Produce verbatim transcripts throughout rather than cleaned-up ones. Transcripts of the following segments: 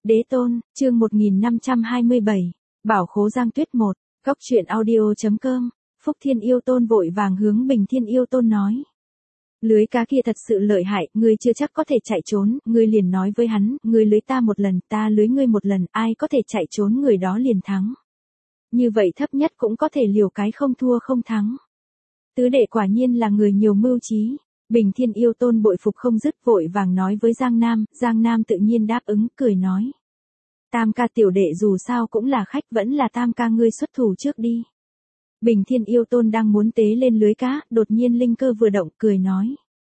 Đế tôn, chương một nghìn năm trăm hai mươi bảy, Bảo khố Giang Tuyết một, Cốc truyện audio.com, Phúc Thiên Yêu Tôn vội vàng hướng Bình Thiên Yêu Tôn nói. Lưới cá kia thật sự lợi hại, ngươi chưa chắc có thể chạy trốn, ngươi liền nói với hắn, ngươi lưới ta một lần, ta lưới ngươi một lần, ai có thể chạy trốn người đó liền thắng. Như vậy thấp nhất cũng có thể liều cái không thua không thắng. Tứ đệ quả nhiên là người nhiều mưu trí. Bình Thiên Yêu Tôn bội phục không dứt vội vàng nói với Giang Nam, Giang Nam tự nhiên đáp ứng, cười nói. Tam ca tiểu đệ dù sao cũng là khách, vẫn là tam ca ngươi xuất thủ trước đi. Bình Thiên Yêu Tôn đang muốn tế lên lưới cá, đột nhiên linh cơ vừa động, cười nói.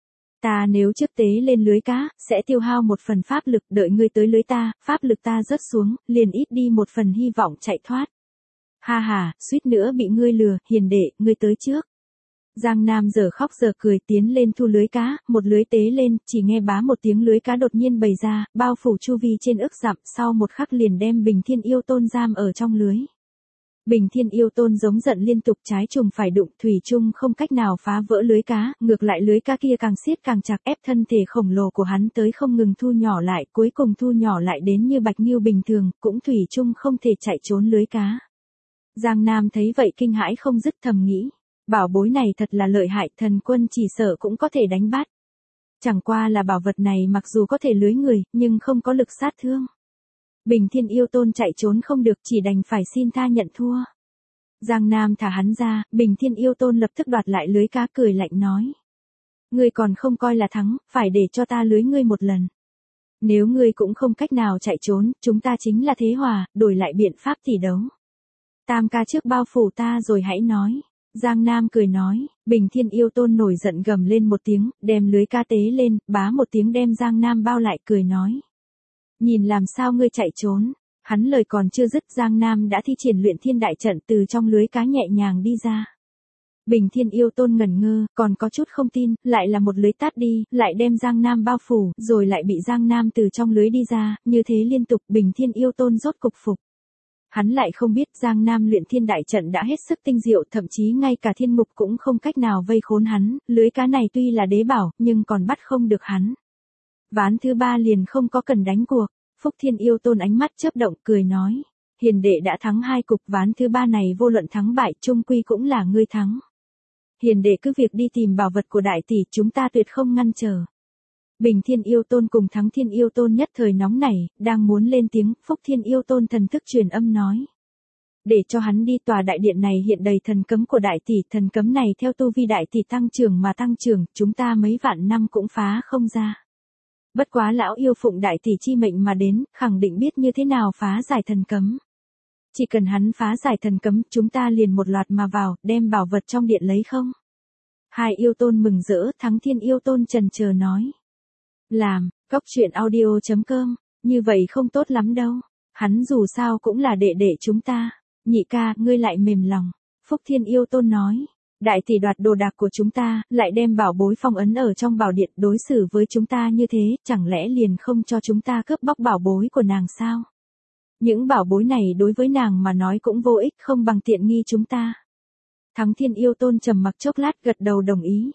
Ta nếu trước tế lên lưới cá, sẽ tiêu hao một phần pháp lực, đợi ngươi tới lưới ta, pháp lực ta rớt xuống, liền ít đi một phần hy vọng chạy thoát. Ha ha, suýt nữa bị ngươi lừa, hiền đệ, ngươi tới trước. Giang Nam giờ khóc giờ cười tiến lên thu lưới cá, một lưới tế lên, chỉ nghe bá một tiếng lưới cá đột nhiên bày ra, bao phủ chu vi trên ức dặm, sau một khắc liền đem Bình Thiên Yêu Tôn giam ở trong lưới. Bình Thiên Yêu Tôn giống giận liên tục, trái trùng phải đụng, thủy chung không cách nào phá vỡ lưới cá, ngược lại lưới cá kia càng siết càng chặt, ép thân thể khổng lồ của hắn tới không ngừng thu nhỏ lại, cuối cùng thu nhỏ lại đến như bạch ngưu bình thường, cũng thủy chung không thể chạy trốn lưới cá. Giang Nam thấy vậy kinh hãi không dứt, thầm nghĩ. Bảo bối này thật là lợi hại, thần quân chỉ sợ cũng có thể đánh bắt. Chẳng qua là bảo vật này mặc dù có thể lưới người, nhưng không có lực sát thương. Bình Thiên Yêu Tôn chạy trốn không được, chỉ đành phải xin tha nhận thua. Giang Nam thả hắn ra, Bình Thiên Yêu Tôn lập tức đoạt lại lưới cá, cười lạnh nói. Ngươi còn không coi là thắng, phải để cho ta lưới ngươi một lần. Nếu ngươi cũng không cách nào chạy trốn, chúng ta chính là thế hòa, đổi lại biện pháp tỷ đấu. Tam ca trước bao phủ ta rồi hãy nói. Giang Nam cười nói, Bình Thiên Yêu Tôn nổi giận gầm lên một tiếng, đem lưới cá tế lên, bá một tiếng đem Giang Nam bao lại, cười nói. Nhìn làm sao ngươi chạy trốn, hắn lời còn chưa dứt, Giang Nam đã thi triển luyện thiên đại trận từ trong lưới cá nhẹ nhàng đi ra. Bình Thiên Yêu Tôn ngẩn ngơ, còn có chút không tin, lại là một lưới tát đi, lại đem Giang Nam bao phủ, rồi lại bị Giang Nam từ trong lưới đi ra, như thế liên tục, Bình Thiên Yêu Tôn rốt cục phục. Hắn lại không biết Giang Nam luyện thiên đại trận đã hết sức tinh diệu, thậm chí ngay cả thiên mục cũng không cách nào vây khốn hắn, lưới cá này tuy là đế bảo, nhưng còn bắt không được hắn. Ván thứ ba liền không có cần đánh cuộc, Phúc Thiên Yêu Tôn ánh mắt chớp động, cười nói. Hiền đệ đã thắng hai cục, ván thứ ba này vô luận thắng bại, chung quy cũng là ngươi thắng. Hiền đệ cứ việc đi tìm bảo vật của đại tỷ, chúng ta tuyệt không ngăn trở. Bình Thiên Yêu Tôn cùng Thắng Thiên Yêu Tôn nhất thời nóng nảy, đang muốn lên tiếng, Phúc Thiên Yêu Tôn thần thức truyền âm nói. Để cho hắn đi, tòa đại điện này hiện đầy thần cấm của đại tỷ, thần cấm này theo tu vi đại tỷ tăng trưởng mà tăng trưởng, chúng ta mấy vạn năm cũng phá không ra. Bất quá lão yêu phụng đại tỷ chi mệnh mà đến, khẳng định biết như thế nào phá giải thần cấm. Chỉ cần hắn phá giải thần cấm, chúng ta liền một loạt mà vào, đem bảo vật trong điện lấy không? Hai yêu tôn mừng rỡ, Thắng Thiên Yêu Tôn trần chờ nói. Làm, Cốc truyện audio.com, như vậy không tốt lắm đâu. Hắn dù sao cũng là đệ đệ chúng ta. Nhị ca, ngươi lại mềm lòng. Phúc Thiên Yêu Tôn nói. Đại tỷ đoạt đồ đạc của chúng ta, lại đem bảo bối phong ấn ở trong bảo điện, đối xử với chúng ta như thế, chẳng lẽ liền không cho chúng ta cướp bóc bảo bối của nàng sao? Những bảo bối này đối với nàng mà nói cũng vô ích, không bằng tiện nghi chúng ta. Thắng Thiên Yêu Tôn trầm mặc chốc lát, gật đầu đồng ý.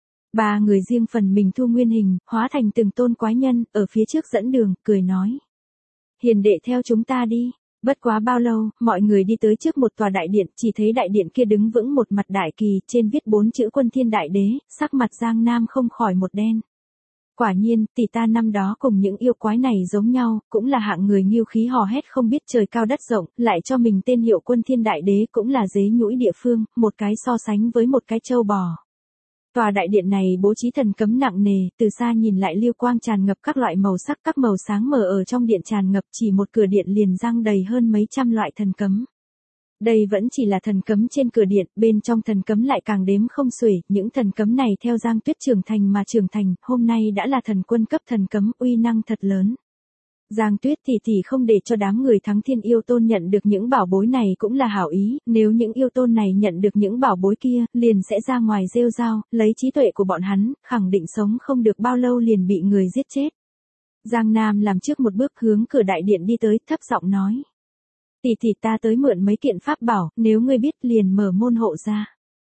Ba người riêng phần mình thu nguyên hình, hóa thành từng tôn quái nhân, ở phía trước dẫn đường, cười nói. Hiền đệ theo chúng ta đi. Bất quá bao lâu, mọi người đi tới trước một tòa đại điện, chỉ thấy đại điện kia đứng vững một mặt đại kỳ, trên viết bốn chữ Quân Thiên Đại Đế, sắc mặt Giang Nam không khỏi một đen. Quả nhiên, tỷ ta năm đó cùng những yêu quái này giống nhau, cũng là hạng người nghiêu khí hò hét không biết trời cao đất rộng, lại cho mình tên hiệu Quân Thiên Đại Đế, cũng là dế nhũi địa phương, một cái so sánh với một cái trâu bò. Tòa đại điện này bố trí thần cấm nặng nề, từ xa nhìn lại lưu quang tràn ngập các loại màu sắc, các màu sáng mờ ở trong điện tràn ngập, chỉ một cửa điện liền răng đầy hơn mấy trăm loại thần cấm. Đây vẫn chỉ là thần cấm trên cửa điện, bên trong thần cấm lại càng đếm không xuể, những thần cấm này theo Giang Tuyết trưởng thành mà trưởng thành, hôm nay đã là thần quân cấp thần cấm, uy năng thật lớn. Giang Tuyết tỷ tỷ không để cho đám người Thắng Thiên Yêu Tôn nhận được những bảo bối này cũng là hảo ý, nếu những yêu tôn này nhận được những bảo bối kia, liền sẽ ra ngoài rêu rao, lấy trí tuệ của bọn hắn, khẳng định sống không được bao lâu liền bị người giết chết. Giang Nam làm trước một bước hướng cửa đại điện đi tới, thấp giọng nói. Tỷ tỷ ta tới mượn mấy kiện pháp bảo, nếu ngươi biết liền mở môn hộ ra.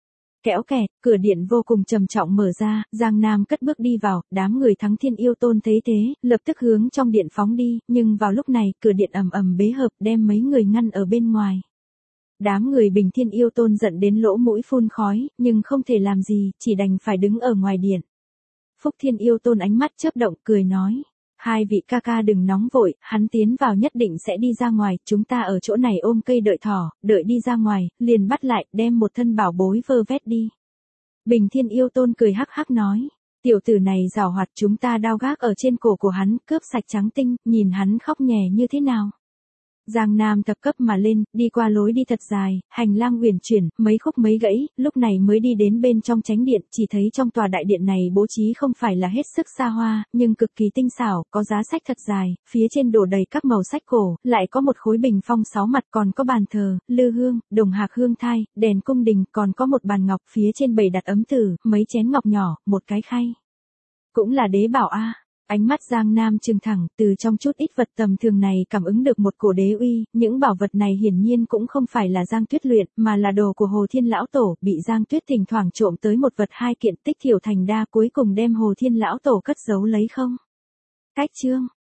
Kẽo kẹt, cửa điện vô cùng trầm trọng mở ra, Giang Nam cất bước đi vào, đám người Thắng Thiên Yêu Tôn thấy thế, lập tức hướng trong điện phóng đi, nhưng vào lúc này, cửa điện ầm ầm bế hợp đem mấy người ngăn ở bên ngoài. Đám người Bình Thiên Yêu Tôn giận đến lỗ mũi phun khói, nhưng không thể làm gì, chỉ đành phải đứng ở ngoài điện. Phúc Thiên Yêu Tôn ánh mắt chớp động, cười nói. Hai vị ca ca đừng nóng vội, hắn tiến vào nhất định sẽ đi ra ngoài, chúng ta ở chỗ này ôm cây đợi thỏ, đợi đi ra ngoài, liền bắt lại, đem một thân bảo bối vơ vét đi. Bình Thiên Yêu Tôn cười hắc hắc nói, tiểu tử này giàu hoạt, chúng ta đao gác ở trên cổ của hắn, cướp sạch trắng tinh, nhìn hắn khóc nhè như thế nào. Giang Nam tập cấp mà lên, đi qua lối đi thật dài, hành lang uyển chuyển, mấy khúc mấy gãy, lúc này mới đi đến bên trong chánh điện, chỉ thấy trong tòa đại điện này bố trí không phải là hết sức xa hoa, nhưng cực kỳ tinh xảo, có giá sách thật dài, phía trên đổ đầy các màu sách cổ, lại có một khối bình phong sáu mặt, còn có bàn thờ, lư hương, đồng hạc hương thai, đèn cung đình, còn có một bàn ngọc, phía trên bày đặt ấm tử, mấy chén ngọc nhỏ, một cái khay. Cũng là đế bảo a. Ánh mắt Giang Nam trừng thẳng, từ trong chút ít vật tầm thường này cảm ứng được một cổ đế uy, những bảo vật này hiển nhiên cũng không phải là Giang Tuyết luyện, mà là đồ của Hồ Thiên Lão Tổ, bị Giang Tuyết thỉnh thoảng trộm tới một vật hai kiện tích thiểu thành đa cuối cùng đem Hồ Thiên Lão Tổ cất giấu lấy không. Cách chương.